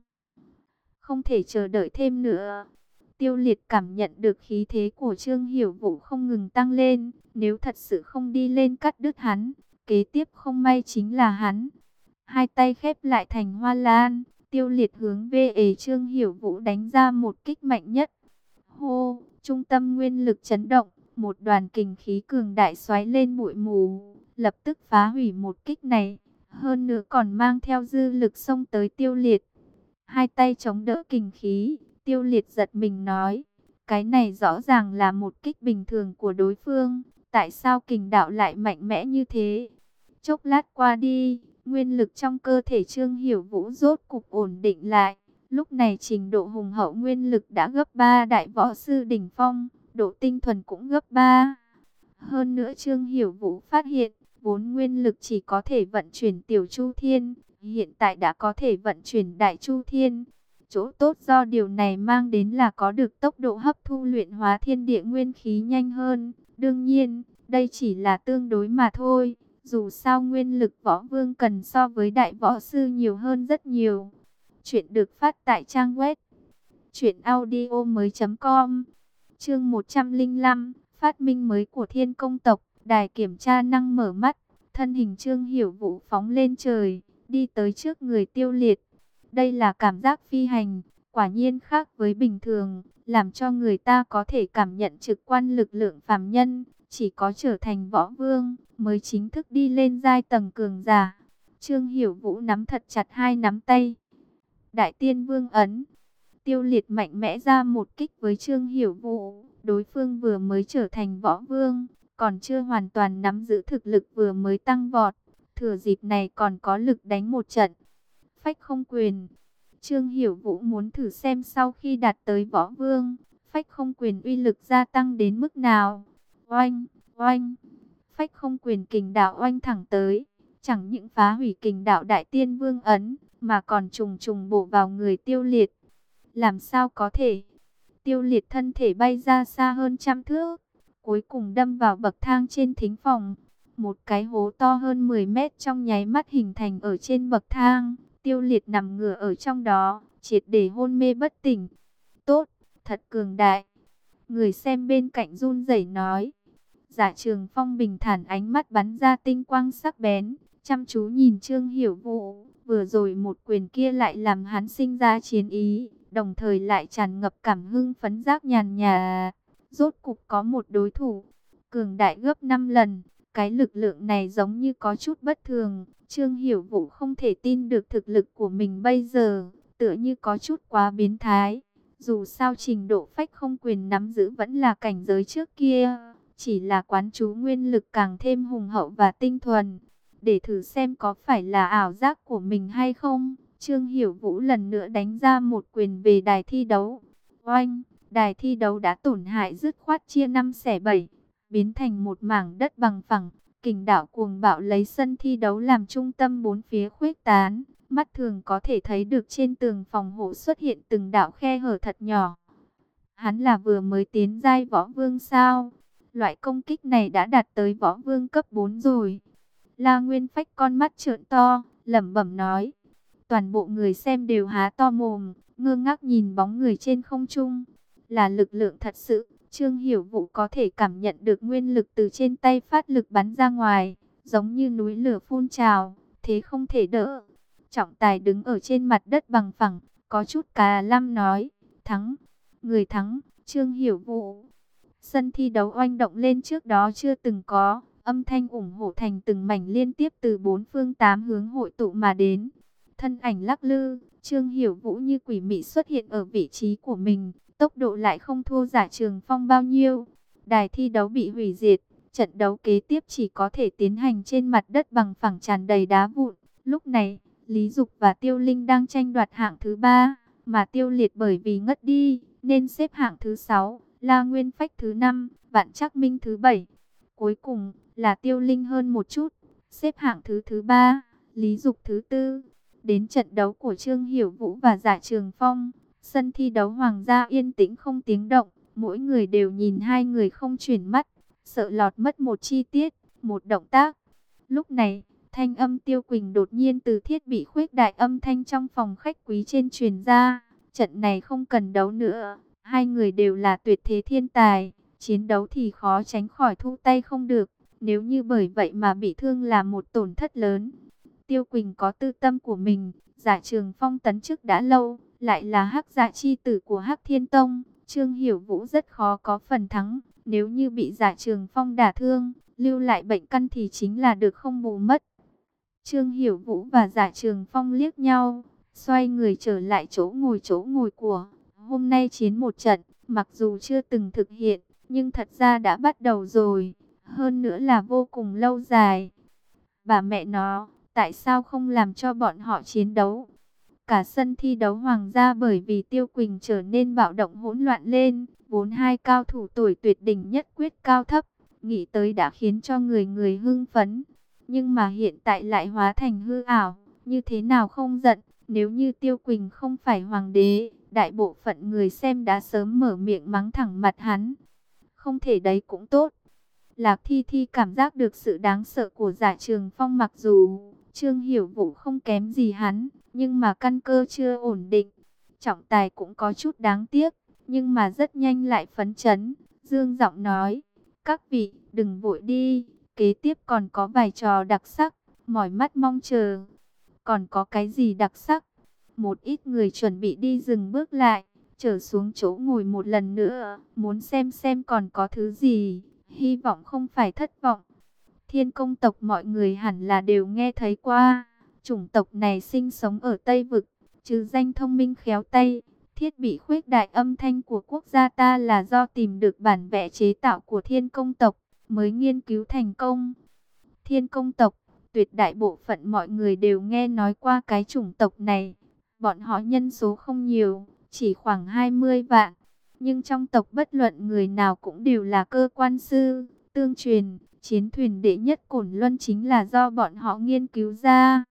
Không thể chờ đợi thêm nữa. Tiêu Liệt cảm nhận được khí thế của Trương Hiểu Vũ không ngừng tăng lên, nếu thật sự không đi lên cắt đứt hắn, kế tiếp không may chính là hắn. Hai tay khép lại thành hoa lan, Tiêu Liệt hướng về Trương Hiểu Vũ đánh ra một kích mạnh nhất. Hô, trung tâm nguyên lực chấn động, một đoàn kình khí cường đại xoáy lên bụi mù, lập tức phá hủy một kích này, hơn nữa còn mang theo dư lực xông tới Tiêu Liệt. Hai tay chống đỡ kình khí, Tiêu Liệt giật mình nói, cái này rõ ràng là một kích bình thường của đối phương, tại sao kình đạo lại mạnh mẽ như thế? Chốc lát qua đi, nguyên lực trong cơ thể Trương Hiểu Vũ rốt cục ổn định lại, lúc này trình độ hùng hậu nguyên lực đã gấp ba đại võ sư đỉnh phong, độ tinh thuần cũng gấp ba. Hơn nữa Trương Hiểu Vũ phát hiện, vốn nguyên lực chỉ có thể vận chuyển tiểu chu thiên, hiện tại đã có thể vận chuyển đại chu thiên. Chỗ tốt do điều này mang đến là có được tốc độ hấp thu luyện hóa thiên địa nguyên khí nhanh hơn. Đương nhiên, đây chỉ là tương đối mà thôi. Dù sao nguyên lực võ vương cần so với đại võ sư nhiều hơn rất nhiều. Chuyện được phát tại trang web truyện audio mới chấm com. Chương một trăm lẻ năm, phát minh mới của Thiên Công tộc. Đài kiểm tra năng mở mắt, thân hình Trương Hiểu Vũ phóng lên trời, đi tới trước người Tiêu Liệt. Đây là cảm giác phi hành, quả nhiên khác với bình thường, làm cho người ta có thể cảm nhận trực quan lực lượng phàm nhân. Chỉ có trở thành võ vương, mới chính thức đi lên giai tầng cường giả. Trương Hiểu Vũ nắm thật chặt hai nắm tay. Đại Tiên Vương ấn. Tiêu Liệt mạnh mẽ ra một kích với Trương Hiểu Vũ. Đối phương vừa mới trở thành võ vương, còn chưa hoàn toàn nắm giữ thực lực vừa mới tăng vọt. Thừa dịp này còn có lực đánh một trận. Phách không quyền. Trương Hiểu Vũ muốn thử xem sau khi đạt tới võ vương, phách không quyền uy lực gia tăng đến mức nào. Oanh, oanh. Phách không quyền kình đạo oanh thẳng tới, chẳng những phá hủy kình đạo Đại Tiên Vương ấn, mà còn trùng trùng bổ vào người Tiêu Liệt. Làm sao có thể? Tiêu Liệt thân thể bay ra xa hơn trăm thước, cuối cùng đâm vào bậc thang trên thính phòng. Một cái hố to hơn mười mét trong nháy mắt hình thành ở trên bậc thang. Tiêu Liệt nằm ngửa ở trong đó, triệt để hôn mê bất tỉnh. Tốt, thật cường đại. Người xem bên cạnh run rẩy nói. Giả Trường Phong bình thản ánh mắt bắn ra tinh quang sắc bén, chăm chú nhìn Trương Hiểu Vũ. Vừa rồi một quyền kia lại làm hắn sinh ra chiến ý, đồng thời lại tràn ngập cảm hưng phấn giác nhàn nhà. Rốt cục có một đối thủ, cường đại gấp năm lần. Cái lực lượng này giống như có chút bất thường. Trương Hiểu Vũ không thể tin được thực lực của mình bây giờ, tựa như có chút quá biến thái. Dù sao trình độ phách không quyền nắm giữ vẫn là cảnh giới trước kia, chỉ là quán chú nguyên lực càng thêm hùng hậu và tinh thuần. Để thử xem có phải là ảo giác của mình hay không, Trương Hiểu Vũ lần nữa đánh ra một quyền về đài thi đấu. Oanh, đài thi đấu đã tổn hại dứt khoát chia năm xẻ bảy, biến thành một mảng đất bằng phẳng. Kình đạo cuồng bạo lấy sân thi đấu làm trung tâm bốn phía khuếch tán, Mắt thường có thể thấy được trên tường phòng hộ xuất hiện từng đạo khe hở thật nhỏ. Hắn là vừa mới tiến giai võ vương sao? Loại công kích này đã đạt tới võ vương cấp bốn rồi. La Nguyên Phách con mắt trợn to, lẩm bẩm nói. Toàn bộ người xem đều há to mồm, ngơ ngác nhìn bóng người trên không trung. Là lực lượng thật sự, Trương Hiểu Vũ có thể cảm nhận được nguyên lực từ trên tay phát lực bắn ra ngoài, giống như núi lửa phun trào, thế không thể đỡ. Trọng Tài đứng ở trên mặt đất bằng phẳng, có chút cà lăm nói, thắng, người thắng, Trương Hiểu Vũ. Sân thi đấu oanh động lên trước đó chưa từng có, âm thanh ủng hộ thành từng mảnh liên tiếp từ bốn phương tám hướng hội tụ mà đến. Thân ảnh lắc lư, Trương Hiểu Vũ như quỷ mị xuất hiện ở vị trí của mình, tốc độ lại không thua Giả Trường Phong bao nhiêu. Đài thi đấu bị hủy diệt, trận đấu kế tiếp chỉ có thể tiến hành trên mặt đất bằng phẳng tràn đầy đá vụn. Lúc này, Lý Dục và Tiêu Linh đang tranh đoạt hạng thứ ba, mà Tiêu Liệt bởi vì ngất đi, nên xếp hạng thứ sáu, La Nguyên Phách thứ năm, Vạn Trác Minh thứ bảy. Cuối cùng là Tiêu Linh hơn một chút, xếp hạng thứ thứ ba, Lý Dục thứ tư. Đến trận đấu của Trương Hiểu Vũ và Giả Trường Phong, sân thi đấu Hoàng gia yên tĩnh không tiếng động, mỗi người đều nhìn hai người không chuyển mắt, sợ lọt mất một chi tiết, một động tác. Lúc này, thanh âm Tiêu Quỳnh đột nhiên từ thiết bị khuếch đại âm thanh trong phòng khách quý trên truyền ra. Trận này không cần đấu nữa, hai người đều là tuyệt thế thiên tài, chiến đấu thì khó tránh khỏi thu tay không được, nếu như bởi vậy mà bị thương là một tổn thất lớn. Tiêu Quỳnh có tư tâm của mình, Giả Trường Phong tấn chức đã lâu, lại là Hắc Dạ chi tử của Hắc Thiên Tông, Trương Hiểu Vũ rất khó có phần thắng, nếu như bị Giả Trường Phong đả thương, lưu lại bệnh căn thì chính là được không bù mất. Trương Hiểu Vũ và Giả Trường Phong liếc nhau, xoay người trở lại chỗ ngồi chỗ ngồi của. Hôm nay chiến một trận, mặc dù chưa từng thực hiện, nhưng thật ra đã bắt đầu rồi, hơn nữa là vô cùng lâu dài. Bà mẹ nó, tại sao không làm cho bọn họ chiến đấu? Cả sân thi đấu Hoàng gia bởi vì Tiêu Quỳnh trở nên bạo động hỗn loạn lên, vốn hai cao thủ tuổi tuyệt đỉnh nhất quyết cao thấp, nghĩ tới đã khiến cho người người hưng phấn. Nhưng mà hiện tại lại hóa thành hư ảo, như thế nào không giận, nếu như Tiêu Quỳnh không phải hoàng đế, đại bộ phận người xem đã sớm mở miệng mắng thẳng mặt hắn. Không thể đấy cũng tốt. Lạc Thi Thi cảm giác được sự đáng sợ của Giả Trường Phong, mặc dù Trương Hiểu Vũ không kém gì hắn, nhưng mà căn cơ chưa ổn định. Trọng Tài cũng có chút đáng tiếc, nhưng mà rất nhanh lại phấn chấn, dương giọng nói, các vị đừng vội đi, kế tiếp còn có vài trò đặc sắc, mỏi mắt mong chờ. Còn có cái gì đặc sắc? Một ít người chuẩn bị đi dừng bước lại, trở xuống chỗ ngồi một lần nữa, muốn xem xem còn có thứ gì, hy vọng không phải thất vọng. Thiên Công tộc mọi người hẳn là đều nghe thấy qua, chủng tộc này sinh sống ở Tây Vực, chứ danh thông minh khéo tay, thiết bị khuếch đại âm thanh của quốc gia ta là do tìm được bản vẽ chế tạo của Thiên Công tộc, mới nghiên cứu thành công. Thiên Công tộc, tuyệt đại bộ phận mọi người đều nghe nói qua cái chủng tộc này. Bọn họ nhân số không nhiều, chỉ khoảng hai mươi vạn. Nhưng trong tộc bất luận người nào cũng đều là cơ quan sư, tương truyền, chiến thuyền đệ nhất Cổn Luân chính là do bọn họ nghiên cứu ra.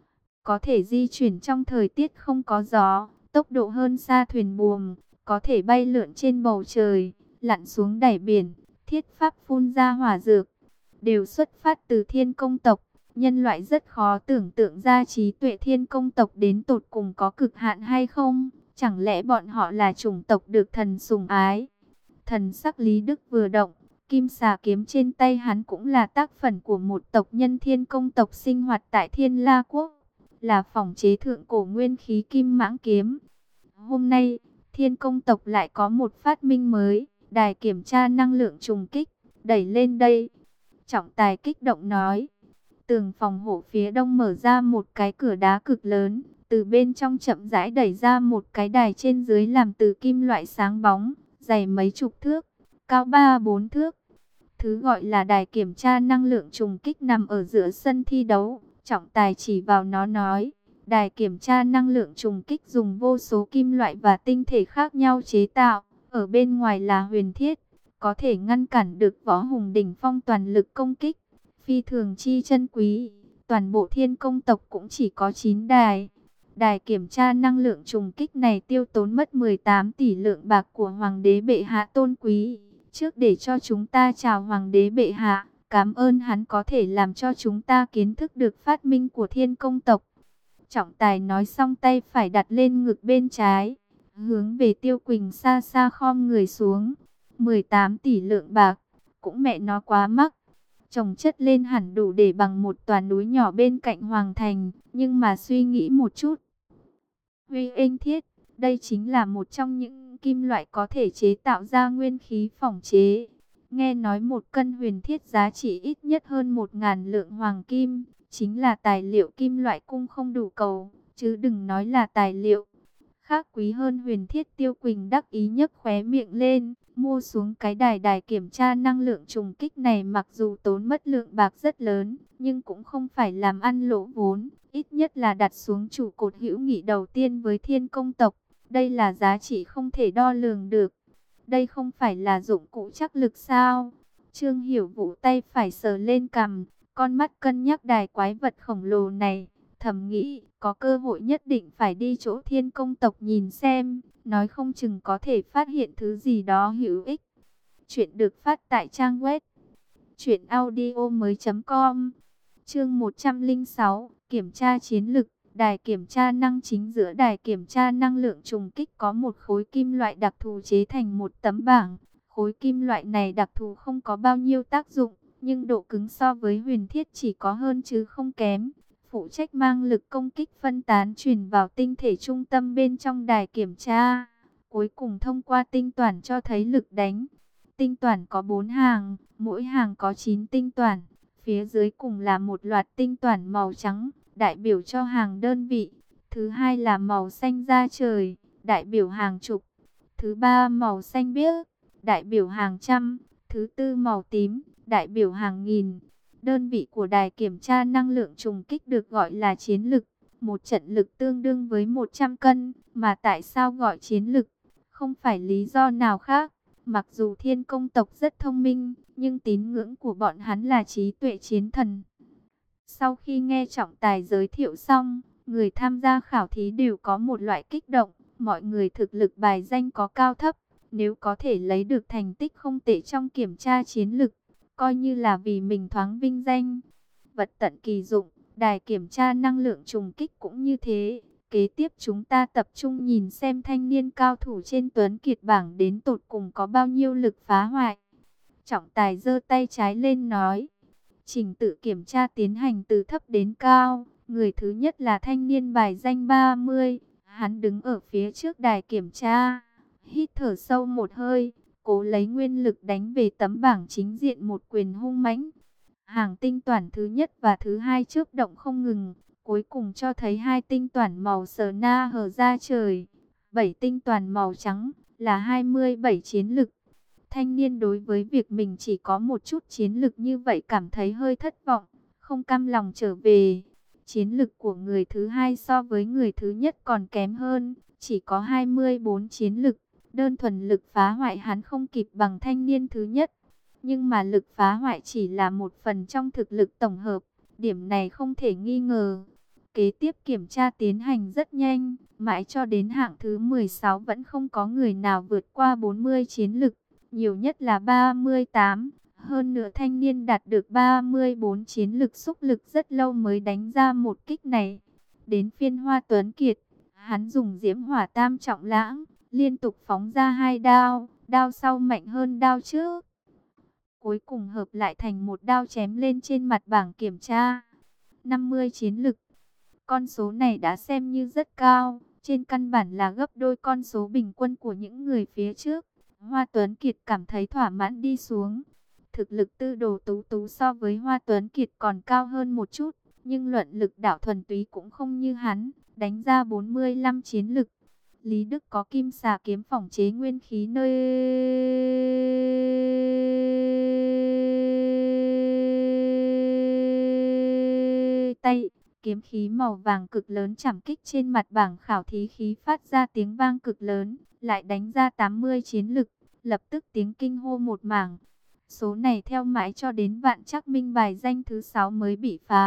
Có thể di chuyển trong thời tiết không có gió, tốc độ hơn xa thuyền buồm, có thể bay lượn trên bầu trời, lặn xuống đáy biển, thiết pháp phun ra hỏa dược, đều xuất phát từ Thiên Công tộc. Nhân loại rất khó tưởng tượng ra trí tuệ Thiên Công tộc đến tột cùng có cực hạn hay không. Chẳng lẽ bọn họ là chủng tộc được thần sủng ái? Thần sắc Lý Đức vừa động, kim xà kiếm trên tay hắn cũng là tác phẩm của một tộc nhân Thiên Công tộc sinh hoạt tại Thiên La Quốc, là phỏng chế thượng cổ nguyên khí kim mãng kiếm. Hôm nay, Thiên Công tộc lại có một phát minh mới, đài kiểm tra năng lượng trùng kích, đẩy lên đây. Trọng Tài kích động nói. Tường phòng hộ phía đông mở ra một cái cửa đá cực lớn, từ bên trong chậm rãi đẩy ra một cái đài trên dưới làm từ kim loại sáng bóng, dày mấy chục thước, cao ba bốn thước. Thứ gọi là đài kiểm tra năng lượng trùng kích nằm ở giữa sân thi đấu. Trọng Tài chỉ vào nó nói, đài kiểm tra năng lượng trùng kích dùng vô số kim loại và tinh thể khác nhau chế tạo, ở bên ngoài là huyền thiết, có thể ngăn cản được võ hùng đỉnh phong toàn lực công kích, phi thường chi chân quý. toàn bộ Thiên Công tộc cũng chỉ có chín đài. Đài kiểm tra năng lượng trùng kích này tiêu tốn mất mười tám tỷ lượng bạc của Hoàng đế bệ hạ tôn quý. Trước để cho chúng ta chào Hoàng đế bệ hạ, cảm ơn hắn có thể làm cho chúng ta kiến thức được phát minh của Thiên Công tộc. Trọng tài nói xong tay phải đặt lên ngực bên trái, hướng về Tiêu Quỳnh xa xa khom người xuống. mười tám tỷ lượng bạc, cũng mẹ nó quá mắc. Chồng chất lên hẳn đủ để bằng một tòa núi nhỏ bên cạnh Hoàng thành, nhưng mà suy nghĩ một chút. Huy Anh Thiết, đây chính là một trong những kim loại có thể chế tạo ra nguyên khí phỏng chế. Nghe nói một cân huyền thiết giá trị ít nhất hơn một ngàn lượng hoàng kim, chính là tài liệu kim loại cung không đủ cầu, chứ đừng nói là tài liệu khác quý hơn huyền thiết. Tiêu Quỳnh đắc ý nhấc khóe miệng lên, mua xuống cái đài đài kiểm tra năng lượng trùng kích này mặc dù tốn mất lượng bạc rất lớn, nhưng cũng không phải làm ăn lỗ vốn, ít nhất là đặt xuống trụ cột hữu nghị đầu tiên với Thiên Công tộc. Đây là giá trị không thể đo lường được. Đây không phải là dụng cụ trắc lực sao? Trương Hiểu Vũ tay phải sờ lên cằm, con mắt cân nhắc đài quái vật khổng lồ này, thầm nghĩ, có cơ hội nhất định phải đi chỗ Thiên Công tộc nhìn xem, nói không chừng có thể phát hiện thứ gì đó hữu ích. Chuyện được phát tại trang web truyện audio mới chấm com. Chương một trăm lẻ sáu, kiểm tra chiến lực. Đài kiểm tra năng chính giữa đài kiểm tra năng lượng trùng kích có một khối kim loại đặc thù chế thành một tấm bảng. Khối kim loại này đặc thù không có bao nhiêu tác dụng, nhưng độ cứng so với huyền thiết chỉ có hơn chứ không kém. Phụ trách mang lực công kích phân tán truyền vào tinh thể trung tâm bên trong đài kiểm tra. Cuối cùng thông qua tinh toản cho thấy lực đánh. Tinh toản có bốn hàng, mỗi hàng có chín tinh toản. Phía dưới cùng là một loạt tinh toản màu trắng, đại biểu cho hàng đơn vị. Thứ hai là màu xanh da trời, đại biểu hàng chục. Thứ ba màu xanh biếc, đại biểu hàng trăm. Thứ tư màu tím, đại biểu hàng nghìn. Đơn vị của đài kiểm tra năng lượng trùng kích được gọi là chiến lực. Một trận lực tương đương với một trăm cân. Mà tại sao gọi chiến lực? Không phải lý do nào khác. Mặc dù Thiên Công tộc rất thông minh, nhưng tín ngưỡng của bọn hắn là trí tuệ chiến thần. Sau khi nghe trọng tài giới thiệu xong, người tham gia khảo thí đều có một loại kích động. Mọi người thực lực bài danh có cao thấp. Nếu có thể lấy được thành tích không tệ trong kiểm tra chiến lực, coi như là vì mình thoáng vinh danh. Vật tận kỳ dụng, đài kiểm tra năng lượng trùng kích cũng như thế. Kế tiếp chúng ta tập trung nhìn xem thanh niên cao thủ trên Tuấn Kiệt bảng đến tột cùng có bao nhiêu lực phá hoại. Trọng tài giơ tay trái lên nói. Trình tự kiểm tra tiến hành từ thấp đến cao. Người thứ nhất là thanh niên bài danh ba mươi. Hắn đứng ở phía trước đài kiểm tra. Hít thở sâu một hơi, cố lấy nguyên lực đánh về tấm bảng chính diện một quyền hung mãnh. Hàng tinh toản thứ nhất và thứ hai chớp động không ngừng, cuối cùng cho thấy hai tinh toản màu sờ na hở ra trời, bảy tinh toản màu trắng là hai mươi bảy chiến lực. Thanh niên đối với việc mình chỉ có một chút chiến lực như vậy cảm thấy hơi thất vọng, không cam lòng trở về. Chiến lực của người thứ hai so với người thứ nhất còn kém hơn, chỉ có hai mươi bốn chiến lực. Đơn thuần lực phá hoại hắn không kịp bằng thanh niên thứ nhất. Nhưng mà lực phá hoại chỉ là một phần trong thực lực tổng hợp. Điểm này không thể nghi ngờ. Kế tiếp kiểm tra tiến hành rất nhanh. Mãi cho đến hạng thứ mười sáu vẫn không có người nào vượt qua bốn mươi chiến lực. Nhiều nhất là ba mươi tám. Hơn nữa thanh niên đạt được ba mươi bốn chiến lực xúc lực rất lâu mới đánh ra một kích này. Đến phiên Hoa Tuấn Kiệt. Hắn dùng diễm hỏa tam trọng lãng. Liên tục phóng ra hai đao, đao sau mạnh hơn đao trước. Cuối cùng hợp lại thành một đao chém lên trên mặt bảng kiểm tra. năm mươi chiến lực. Con số này đã xem như rất cao, trên căn bản là gấp đôi con số bình quân của những người phía trước. Hoa Tuấn Kiệt cảm thấy thỏa mãn đi xuống. Thực lực Tư Đồ Tú Tú so với Hoa Tuấn Kiệt còn cao hơn một chút, nhưng luận lực đạo thuần túy cũng không như hắn, đánh ra bốn mươi lăm chiến lực. Lý Đức có kim xà kiếm phỏng chế nguyên khí nơi tay. Kiếm khí màu vàng cực lớn chạm kích trên mặt bảng khảo thí khí phát ra tiếng vang cực lớn, lại đánh ra tám mươi chiến lực, lập tức tiếng kinh hô một mảng. Số này theo mãi cho đến Vạn Trắc Minh bài danh thứ sáu mới bị phá.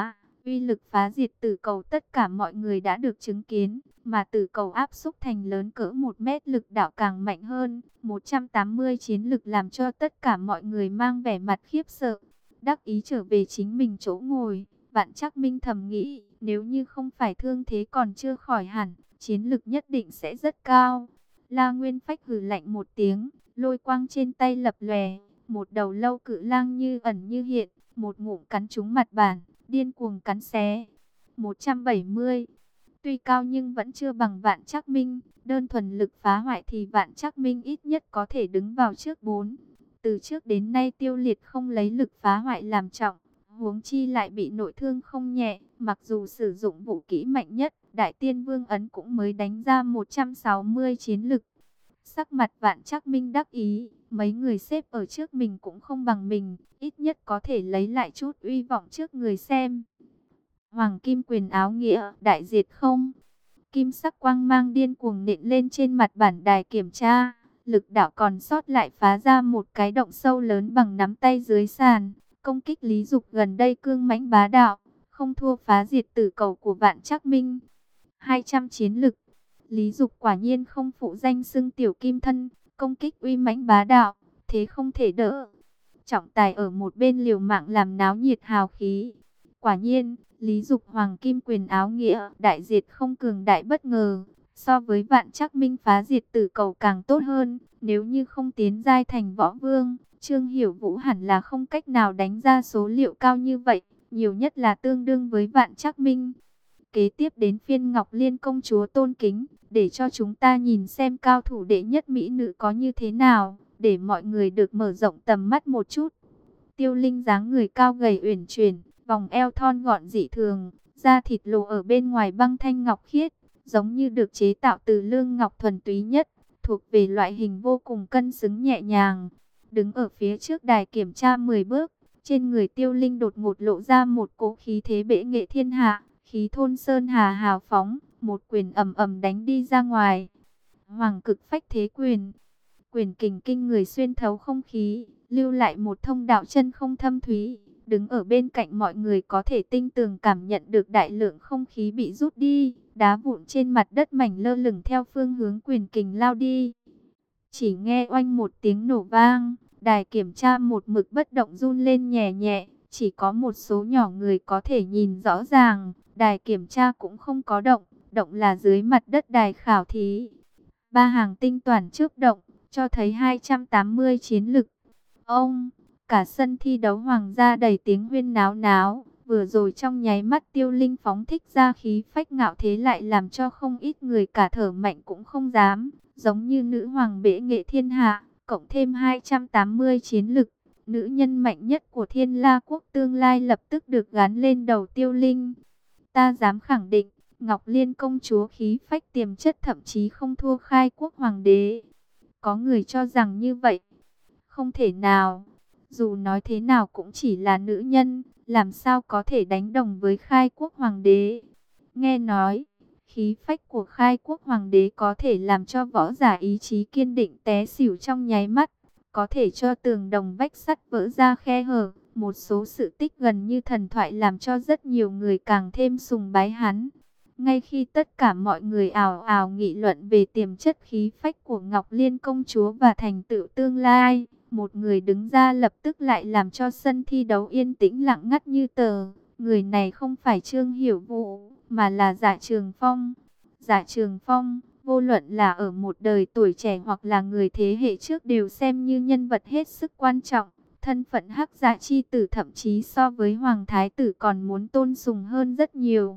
Uy lực phá diệt tử cầu tất cả mọi người đã được chứng kiến, mà tử cầu áp xúc thành lớn cỡ một mét, lực đạo càng mạnh hơn. một trăm tám mươi chiến lực làm cho tất cả mọi người mang vẻ mặt khiếp sợ. Đắc ý trở về chính mình chỗ ngồi, Vạn Trác Minh thầm nghĩ, nếu như không phải thương thế còn chưa khỏi hẳn, chiến lực nhất định sẽ rất cao. La Nguyên Phách hừ lạnh một tiếng, lôi quang trên tay lập lòe, một đầu lâu cự lang như ẩn như hiện, một ngụm cắn trúng mặt bàn, điên cuồng cắn xé. một trăm bảy mươi, tuy cao nhưng vẫn chưa bằng Vạn Trác Minh, đơn thuần lực phá hoại thì Vạn Trác Minh ít nhất có thể đứng vào trước bốn. Từ trước đến nay Tiêu Liệt không lấy lực phá hoại làm trọng, huống chi lại bị nội thương không nhẹ, mặc dù sử dụng vũ kỹ mạnh nhất, Đại Tiên Vương ấn cũng mới đánh ra một trăm sáu mươi chiến lực. Sắc mặt Vạn Trác Minh đắc ý, mấy người xếp ở trước mình cũng không bằng mình, ít nhất có thể lấy lại chút uy vọng trước người xem. Hoàng kim quyền áo nghĩa, đại diệt không? Kim sắc quang mang điên cuồng nện lên trên mặt bản đài kiểm tra, lực đạo còn sót lại phá ra một cái động sâu lớn bằng nắm tay dưới sàn. Công kích Lý Dục gần đây cương mãnh bá đạo, không thua phá diệt tử cầu của Vạn Trác Minh. hai trăm chiến lực, Lý Dục quả nhiên không phụ danh xưng tiểu kim thân, công kích uy mãnh bá đạo, thế không thể đỡ. Trọng tài ở một bên liều mạng làm náo nhiệt hào khí. Quả nhiên, Lý Dục hoàng kim quyền áo nghĩa, đại diệt không cường đại bất ngờ, so với Vạn Trác Minh phá diệt tử cầu càng tốt hơn. Nếu như không tiến giai thành võ vương, Trương Hiểu Vũ hẳn là không cách nào đánh ra số liệu cao như vậy, nhiều nhất là tương đương với Vạn Trác Minh. Kế tiếp đến phiên Ngọc Liên công chúa tôn kính, để cho chúng ta nhìn xem cao thủ đệ nhất mỹ nữ có như thế nào, để mọi người được mở rộng tầm mắt một chút. Tiêu Linh dáng người cao gầy uyển chuyển, vòng eo thon gọn dị thường, da thịt lộ ở bên ngoài băng thanh ngọc khiết, giống như được chế tạo từ lương ngọc thuần túy nhất, thuộc về loại hình vô cùng cân xứng nhẹ nhàng. Đứng ở phía trước đài kiểm tra mười bước, trên người Tiêu Linh đột ngột lộ ra một cỗ khí thế bệ nghệ thiên hạ, khí thôn sơn hà hào phóng, một quyền ầm ầm đánh đi ra ngoài. Hoàng cực phách thế quyền, quyền kình kinh người xuyên thấu không khí, lưu lại một thông đạo chân không thâm thúy. Đứng ở bên cạnh mọi người có thể tinh tường cảm nhận được đại lượng không khí bị rút đi, đá vụn trên mặt đất mảnh lơ lửng theo phương hướng quyền kình lao đi. Chỉ nghe oanh một tiếng nổ vang, đài kiểm tra một mực bất động run lên nhẹ nhẹ, chỉ có một số nhỏ người có thể nhìn rõ ràng, đài kiểm tra cũng không có động, động là dưới mặt đất đài khảo thí. Ba hàng tinh toàn chớp động, cho thấy hai trăm tám mươi chiến lực. Ông, cả sân thi đấu hoàng gia đầy tiếng huyên náo náo, vừa rồi trong nháy mắt Tiêu Linh phóng thích ra khí phách ngạo thế lại làm cho không ít người cả thở mạnh cũng không dám, giống như nữ hoàng bệ nghệ thiên hạ, cộng thêm hai trăm tám mươi chiến lực, nữ nhân mạnh nhất của Thiên La quốc tương lai lập tức được gắn lên đầu Tiêu Linh. Ta dám khẳng định, Ngọc Liên công chúa khí phách tiềm chất thậm chí không thua Khai quốc hoàng đế. Có người cho rằng như vậy. Không thể nào. Dù nói thế nào cũng chỉ là nữ nhân, làm sao có thể đánh đồng với Khai quốc hoàng đế. Nghe nói, khí phách của Khai quốc hoàng đế có thể làm cho võ giả ý chí kiên định té xỉu trong nháy mắt, có thể cho tường đồng vách sắt vỡ ra khe hở. Một số sự tích gần như thần thoại làm cho rất nhiều người càng thêm sùng bái hắn. Ngay khi tất cả mọi người ào ào nghị luận về tiềm chất khí phách của Ngọc Liên công chúa và thành tựu tương lai, một người đứng ra lập tức lại làm cho sân thi đấu yên tĩnh lặng ngắt như tờ. Người này không phải Trương Hiểu Vũ, mà là Dạ Trường Phong. Dạ Trường Phong, vô luận là ở một đời tuổi trẻ hoặc là người thế hệ trước đều xem như nhân vật hết sức quan trọng. Thân phận Hắc Dạ chi tử thậm chí so với Hoàng Thái tử còn muốn tôn sùng hơn rất nhiều.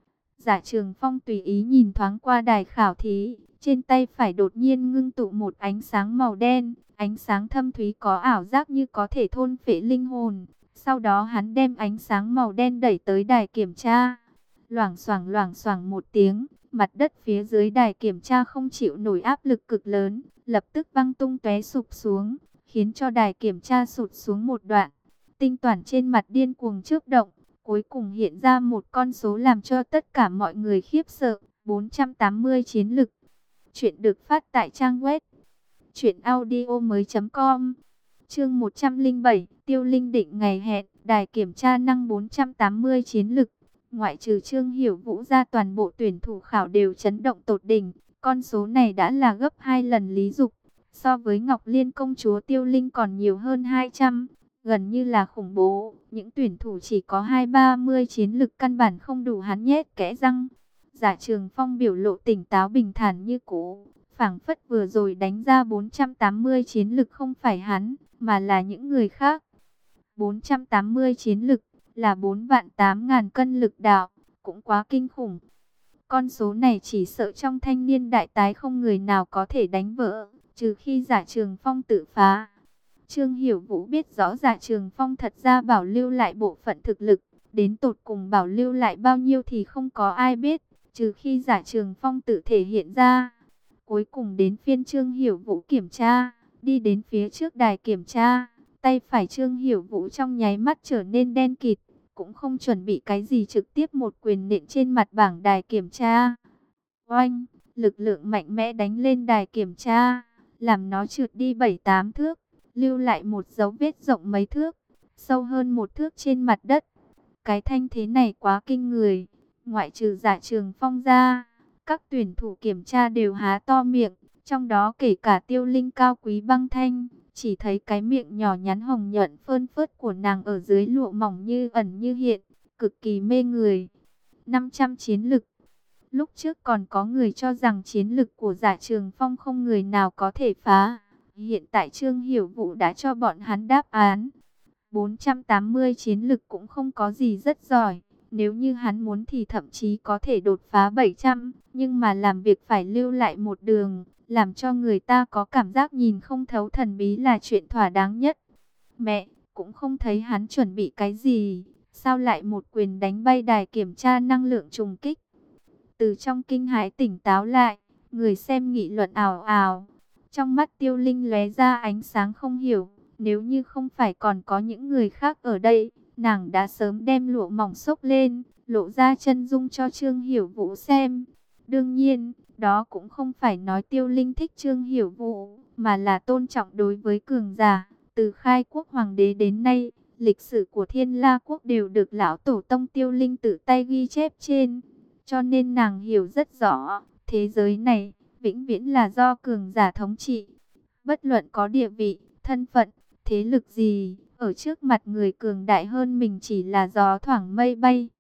Dạ Trường Phong tùy ý nhìn thoáng qua đài khảo thí, trên tay phải đột nhiên ngưng tụ một ánh sáng màu đen, ánh sáng thâm thúy có ảo giác như có thể thôn phệ linh hồn. Sau đó hắn đem ánh sáng màu đen đẩy tới đài kiểm tra. Loảng xoảng loảng xoảng một tiếng, mặt đất phía dưới đài kiểm tra không chịu nổi áp lực cực lớn, lập tức văng tung tóe sụp xuống, khiến cho đài kiểm tra sụt xuống một đoạn. Tinh toàn trên mặt điên cuồng chớp động, cuối cùng hiện ra một con số làm cho tất cả mọi người khiếp sợ, bốn trăm tám mươi chiến lực. Chuyện được phát tại trang web truyện audio mới chấm com. Chương một trăm lẻ bảy, Tiêu Linh định ngày hẹn, đài kiểm tra năng bốn trăm tám mươi chiến lực. Ngoại trừ Trương Hiểu Vũ ra, toàn bộ tuyển thủ khảo đều chấn động tột đỉnh. Con số này đã là gấp hai lần Lý Dục. So với Ngọc Liên công chúa Tiêu Linh còn nhiều hơn hai trăm, gần như là khủng bố. Những tuyển thủ chỉ có hai ba mươi chiến lực căn bản không đủ hắn nhét kẽ răng. Giả Trường Phong biểu lộ tỉnh táo bình thản như cũ, phảng phất vừa rồi đánh ra bốn trăm tám mươi chiến lực không phải hắn, mà là những người khác. bốn trăm tám mươi chiến lực là bốn vạn tám ngàn cân lực đạo, cũng quá kinh khủng. Con số này chỉ sợ trong thanh niên đại tái không người nào có thể đánh vỡ, trừ khi Giả Trường Phong tự phá. Trương Hiểu Vũ biết rõ Giả Trường Phong thật ra bảo lưu lại bộ phận thực lực, đến tột cùng bảo lưu lại bao nhiêu thì không có ai biết, trừ khi Giả Trường Phong tự thể hiện ra. Cuối cùng đến phiên Trương Hiểu Vũ kiểm tra, đi đến phía trước đài kiểm tra, tay phải Trương Hiểu Vũ trong nháy mắt trở nên đen kịt, cũng không chuẩn bị cái gì, trực tiếp một quyền nện trên mặt bảng đài kiểm tra. Oanh, lực lượng mạnh mẽ đánh lên đài kiểm tra, làm nó trượt đi bảy tám thước, lưu lại một dấu vết rộng mấy thước, sâu hơn một thước trên mặt đất. Cái thanh thế này quá kinh người, ngoại trừ Giả Trường Phong ra, các tuyển thủ kiểm tra đều há to miệng, trong đó kể cả Tiêu Linh Cao Quý Băng Thanh, chỉ thấy cái miệng nhỏ nhắn hồng nhuận phơn phớt của nàng ở dưới lụa mỏng như ẩn như hiện, cực kỳ mê người. năm trăm chiến lực. Lúc trước còn có người cho rằng chiến lực của Giả Trường Phong không người nào có thể phá. Hiện tại Trương Hiểu Vũ đã cho bọn hắn đáp án. bốn trăm tám mươi chiến lực cũng không có gì rất giỏi. Nếu như hắn muốn thì thậm chí có thể đột phá bảy trăm. Nhưng mà làm việc phải lưu lại một đường, làm cho người ta có cảm giác nhìn không thấu thần bí là chuyện thỏa đáng nhất. Mẹ, cũng không thấy hắn chuẩn bị cái gì. Sao lại một quyền đánh bay đài kiểm tra năng lượng trùng kích? Từ trong kinh hãi tỉnh táo lại, người xem nghị luận ào ào. Trong mắt Tiêu Linh lóe ra ánh sáng không hiểu. Nếu như không phải còn có những người khác ở đây, nàng đã sớm đem lụa mỏng xốc lên, lộ ra chân dung cho Trương Hiểu Vũ xem. Đương nhiên, đó cũng không phải nói Tiêu Linh thích Trương Hiểu Vũ, mà là tôn trọng đối với cường giả. Từ khai quốc hoàng đế đến nay, lịch sử của Thiên La quốc đều được lão tổ tông Tiêu Linh tự tay ghi chép trên. Cho nên nàng hiểu rất rõ, thế giới này vĩnh viễn là do cường giả thống trị. Bất luận có địa vị, thân phận, thế lực gì, ở trước mặt người cường đại hơn mình chỉ là gió thoảng mây bay.